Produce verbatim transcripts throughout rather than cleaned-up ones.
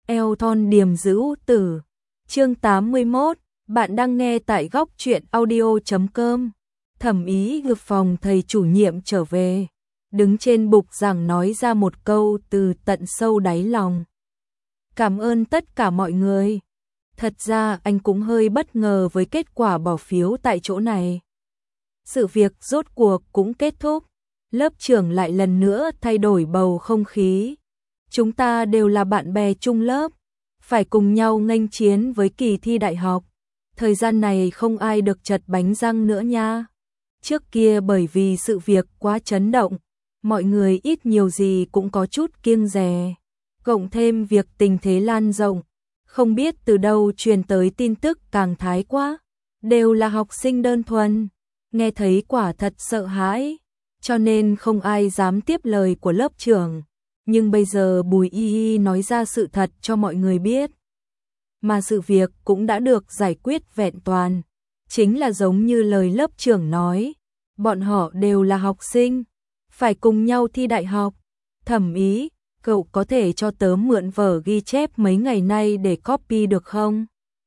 eo thon điềm giữ tử. Chương tám mươi mốt, bạn đang nghe tại góc truyện audio chấm com. Thẩm Ý ngược phòng thầy chủ nhiệm trở về, đứng trên bục giảng nói ra một câu từ tận sâu đáy lòng. Cảm ơn tất cả mọi người. Thật ra anh cũng hơi bất ngờ với kết quả bỏ phiếu tại chỗ này. Sự việc rốt cuộc cũng kết thúc, lớp trưởng lại lần nữa thay đổi bầu không khí. Chúng ta đều là bạn bè chung lớp, phải cùng nhau nghênh chiến với kỳ thi đại học. Thời gian này không ai được chật bánh răng nữa nha. Trước kia bởi vì sự việc quá chấn động, mọi người ít nhiều gì cũng có chút kiêng dè. Cộng thêm việc tình thế lan rộng, không biết từ đâu truyền tới tin tức càng thái quá. Đều là học sinh đơn thuần, nghe thấy quả thật sợ hãi, cho nên không ai dám tiếp lời của lớp trưởng. Nhưng bây giờ Bùi Y Y nói ra sự thật cho mọi người biết. Mà sự việc cũng đã được giải quyết vẹn toàn. Chính là giống như lời lớp trưởng nói, bọn họ đều là học sinh, phải cùng nhau thi đại học. Thẩm Ý, cậu có thể cho tớ mượn vở ghi chép mấy ngày nay để copy được không?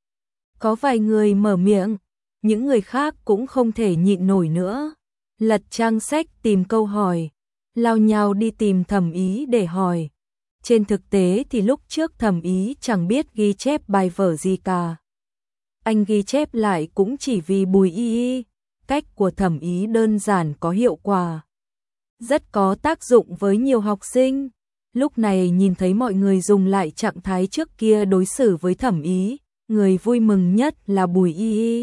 Có vài người mở miệng, những người khác cũng không thể nhịn nổi nữa. Lật trang sách tìm câu hỏi, lao nhào đi tìm Thẩm Ý để hỏi. Trên thực tế thì lúc trước Thẩm Ý chẳng biết ghi chép bài vở gì cả. Anh ghi chép lại cũng chỉ vì Bùi Y Y. Cách của Thẩm Ý đơn giản có hiệu quả, rất có tác dụng với nhiều học sinh. Lúc này nhìn thấy mọi người dùng lại trạng thái trước kia đối xử với Thẩm Ý, người vui mừng nhất là Bùi Y Y.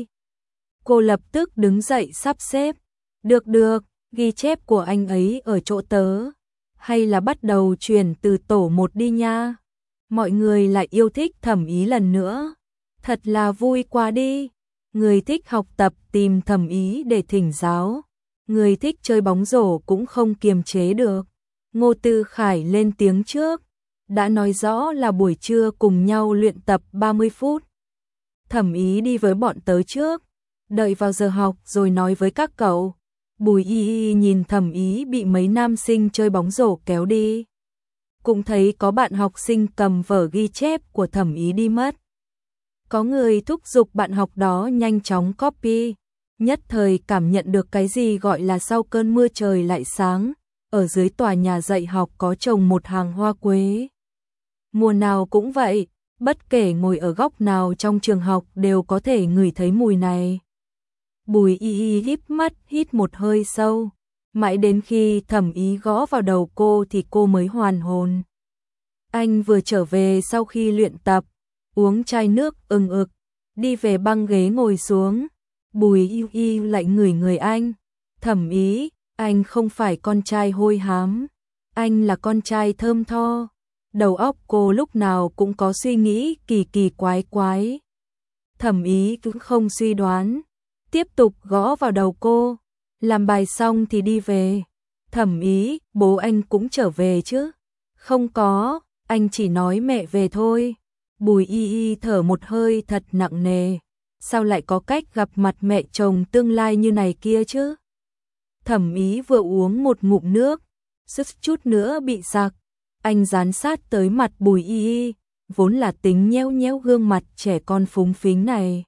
Cô lập tức đứng dậy sắp xếp. Được được, ghi chép của anh ấy ở chỗ tớ. Hay là bắt đầu chuyển từ tổ một đi nha. Mọi người lại yêu thích Thẩm Ý lần nữa. Thật là vui quá đi. Người thích học tập tìm Thẩm Ý để thỉnh giáo. Người thích chơi bóng rổ cũng không kiềm chế được. Ngô Tư Khải lên tiếng trước. Đã nói rõ là buổi trưa cùng nhau luyện tập ba mươi phút. Thẩm Ý đi với bọn tớ trước. Đợi vào giờ học rồi nói với các cậu. Bùi Y Y nhìn Thẩm Ý bị mấy nam sinh chơi bóng rổ kéo đi. Cũng thấy có bạn học sinh cầm vở ghi chép của Thẩm Ý đi mất. Có người thúc giục bạn học đó nhanh chóng copy. Nhất thời cảm nhận được cái gì gọi là sau cơn mưa trời lại sáng. Ở dưới tòa nhà dạy học có trồng một hàng hoa quế. Mùa nào cũng vậy, bất kể ngồi ở góc nào trong trường học đều có thể ngửi thấy mùi này. Bùi Y Y híp mắt hít một hơi sâu, mãi đến khi Thẩm Ý gõ vào đầu cô thì cô mới hoàn hồn. Anh vừa trở về sau khi luyện tập, uống chai nước ừng ực, đi về băng ghế ngồi xuống. Bùi Y Y lại ngửi người anh. Thẩm Ý, anh không phải con trai hôi hám, anh là con trai thơm tho. Đầu óc cô lúc nào cũng có suy nghĩ kỳ kỳ quái quái. Thẩm Ý cũng không suy đoán, tiếp tục gõ vào đầu cô. Làm bài xong thì đi về. Thẩm Ý, bố anh cũng trở về chứ? Không có, anh chỉ nói mẹ về thôi. Bùi Y Y thở một hơi thật nặng nề. Sao lại có cách gặp mặt mẹ chồng tương lai như này kia chứ? Thẩm Ý vừa uống một ngụm nước, suýt chút nữa bị sặc. Anh dán sát tới mặt Bùi Y Y, vốn là tính nhéo nhéo gương mặt trẻ con phúng phính này.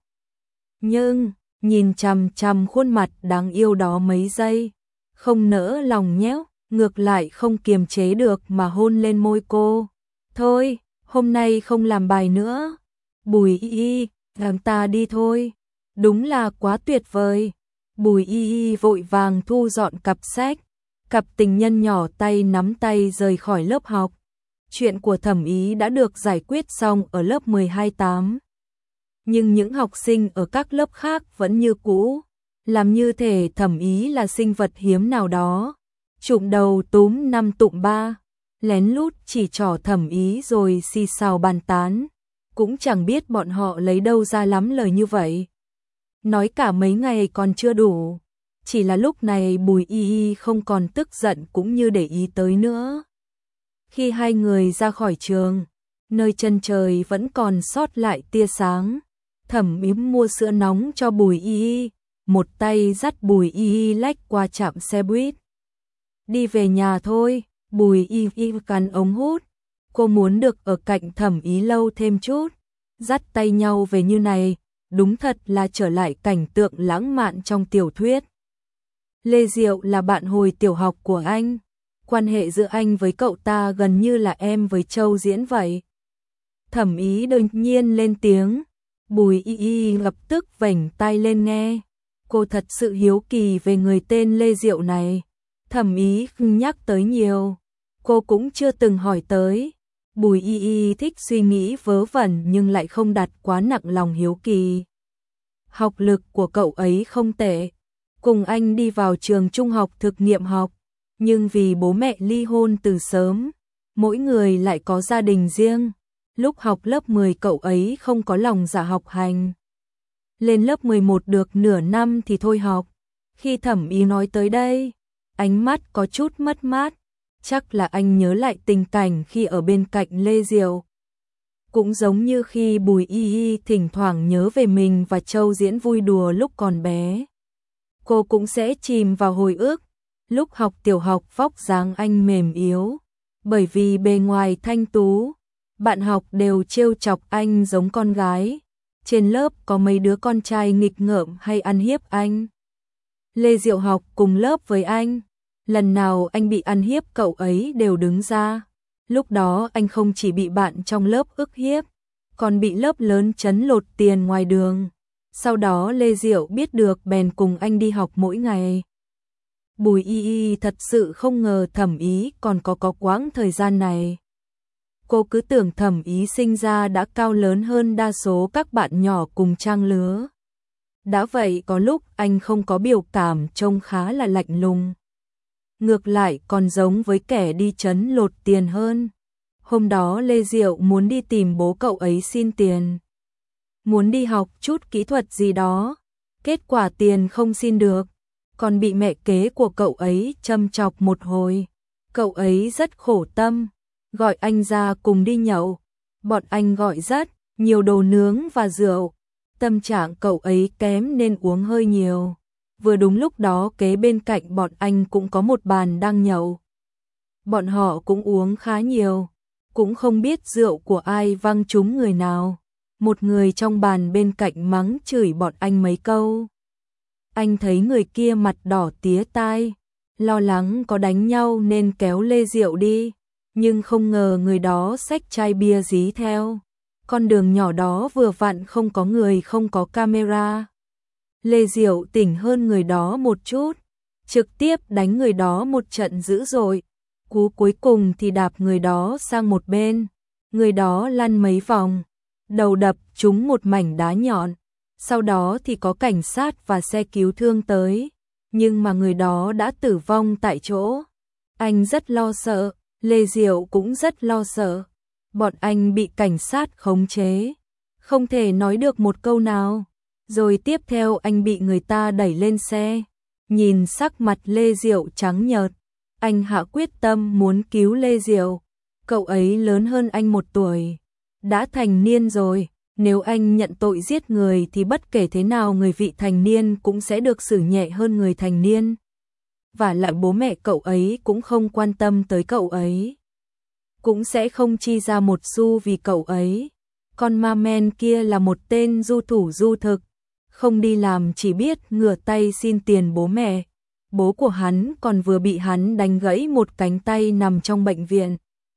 Nhưng, nhìn chằm chằm khuôn mặt đáng yêu đó mấy giây, không nỡ lòng nhéo, ngược lại không kiềm chế được mà hôn lên môi cô. Thôi, hôm nay không làm bài nữa. Bùi Y Y, làm ta đi thôi. Đúng là quá tuyệt vời. Bùi Y Y vội vàng thu dọn cặp sách. Cặp tình nhân nhỏ tay nắm tay rời khỏi lớp học. Chuyện của Thẩm Ý đã được giải quyết xong ở lớp mười hai tám. Nhưng những học sinh ở các lớp khác vẫn như cũ, làm như thể Thẩm Ý là sinh vật hiếm nào đó. Trụm đầu túm năm tụm ba, lén lút chỉ trỏ Thẩm Ý rồi xì xào bàn tán. Cũng chẳng biết bọn họ lấy đâu ra lắm lời như vậy. Nói cả mấy ngày còn chưa đủ. Chỉ là lúc này Bùi Y Y không còn tức giận cũng như để ý tới nữa. Khi hai người ra khỏi trường, nơi chân trời vẫn còn sót lại tia sáng. Thẩm Ý mua sữa nóng cho Bùi Y Y, một tay dắt Bùi Y Y lách qua trạm xe buýt. Đi về nhà thôi. Bùi Y Y cắn ống hút, Cô muốn được ở cạnh Thẩm Ý lâu thêm chút, dắt tay nhau về như này, đúng thật là trở lại cảnh tượng lãng mạn trong tiểu thuyết. Lê Diệu là bạn hồi tiểu học của anh, quan hệ giữa anh với cậu ta gần như là em với Châu Diễn vậy. Thẩm Ý đột nhiên lên tiếng, Bùi Y Y lập tức vểnh tai lên nghe. Cô thật sự hiếu kỳ về người tên Lê Diệu này. Thẩm Ý nhắc tới nhiều, cô cũng chưa từng hỏi tới. Bùi Y Y thích suy nghĩ vớ vẩn nhưng lại không đặt quá nặng lòng hiếu kỳ. Học lực của cậu ấy không tệ, cùng anh đi vào trường trung học thực nghiệm học, nhưng vì bố mẹ ly hôn từ sớm, mỗi người lại có gia đình riêng. Lúc học lớp mười cậu ấy không có lòng dạ học hành. Lên lớp mười một được nửa năm thì thôi học. Khi Thẩm Ý nói tới đây, ánh mắt có chút mất mát. Chắc là anh nhớ lại tình cảnh khi ở bên cạnh Lê Diệu. Cũng giống như khi Bùi Y Y thỉnh thoảng nhớ về mình và Châu Diễn vui đùa lúc còn bé. Cô cũng sẽ chìm vào hồi ức. Lúc học tiểu học vóc dáng anh mềm yếu, bởi vì bề ngoài thanh tú, bạn học đều trêu chọc anh giống con gái. Trên lớp có mấy đứa con trai nghịch ngợm hay ăn hiếp anh. Lê Diệu học cùng lớp với anh, lần nào anh bị ăn hiếp cậu ấy đều đứng ra. Lúc đó anh không chỉ bị bạn trong lớp ức hiếp, còn bị lớp lớn trấn lột tiền ngoài đường. Sau đó Lê Diệu biết được bèn cùng anh đi học mỗi ngày. Bùi Y Y thật sự không ngờ Thẩm Ý còn có có quãng thời gian này. Cô cứ tưởng Thẩm Ý sinh ra đã cao lớn hơn đa số các bạn nhỏ cùng trang lứa. Đã vậy có lúc anh không có biểu cảm, trông khá là lạnh lùng. Ngược lại còn giống với kẻ đi trấn lột tiền hơn. Hôm đó Lê Diệu muốn đi tìm bố cậu ấy xin tiền. Muốn đi học chút kỹ thuật gì đó. Kết quả tiền không xin được, còn bị mẹ kế của cậu ấy châm chọc một hồi. Cậu ấy rất khổ tâm, gọi anh ra cùng đi nhậu. Bọn anh gọi rất nhiều đồ nướng và rượu. Tâm trạng cậu ấy kém nên uống hơi nhiều. Vừa đúng lúc đó kế bên cạnh bọn anh cũng có một bàn đang nhậu. Bọn họ cũng uống khá nhiều, cũng không biết rượu của ai văng trúng người nào. Một người trong bàn bên cạnh mắng chửi bọn anh mấy câu. Anh thấy người kia mặt đỏ tía tai, lo lắng có đánh nhau nên kéo Lê Diệu đi, nhưng không ngờ người đó xách chai bia dí theo. Con đường nhỏ đó vừa vặn không có người, không có camera. Lê Diệu tỉnh hơn người đó một chút, trực tiếp đánh người đó một trận dữ dội. Cú cuối cùng thì đạp người đó sang một bên, người đó lăn mấy vòng, đầu đập trúng một mảnh đá nhọn. Sau đó thì có cảnh sát và xe cứu thương tới, nhưng mà người đó đã tử vong tại chỗ. Anh rất lo sợ, Lê Diệu cũng rất lo sợ. Bọn anh bị cảnh sát khống chế, không thể nói được một câu nào. Rồi tiếp theo anh bị người ta đẩy lên xe. Nhìn sắc mặt Lê Diệu trắng nhợt, anh hạ quyết tâm muốn cứu Lê Diệu. Cậu ấy lớn hơn anh một tuổi, đã thành niên rồi. Nếu anh nhận tội giết người thì bất kể thế nào người vị thành niên cũng sẽ được xử nhẹ hơn người thành niên. Và lại bố mẹ cậu ấy cũng không quan tâm tới cậu ấy, cũng sẽ không chi ra một xu vì cậu ấy. Con ma men kia là một tên du thủ du thực, không đi làm chỉ biết ngửa tay xin tiền bố mẹ. Bố của hắn còn vừa bị hắn đánh gãy một cánh tay nằm trong bệnh viện.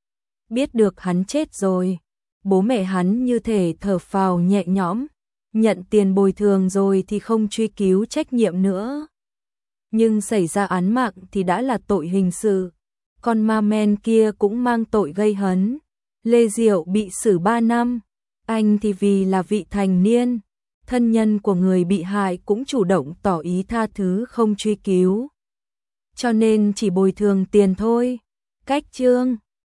Biết được hắn chết rồi, bố mẹ hắn như thể thở phào nhẹ nhõm, nhận tiền bồi thường rồi thì không truy cứu trách nhiệm nữa. Nhưng xảy ra án mạng thì đã là tội hình sự. Con ma men kia cũng mang tội gây hấn. Lê Diệu bị xử ba năm, anh thì vì là vị thành niên. Thân nhân của người bị hại cũng chủ động tỏ ý tha thứ không truy cứu, cho nên chỉ bồi thường tiền thôi. Cách chương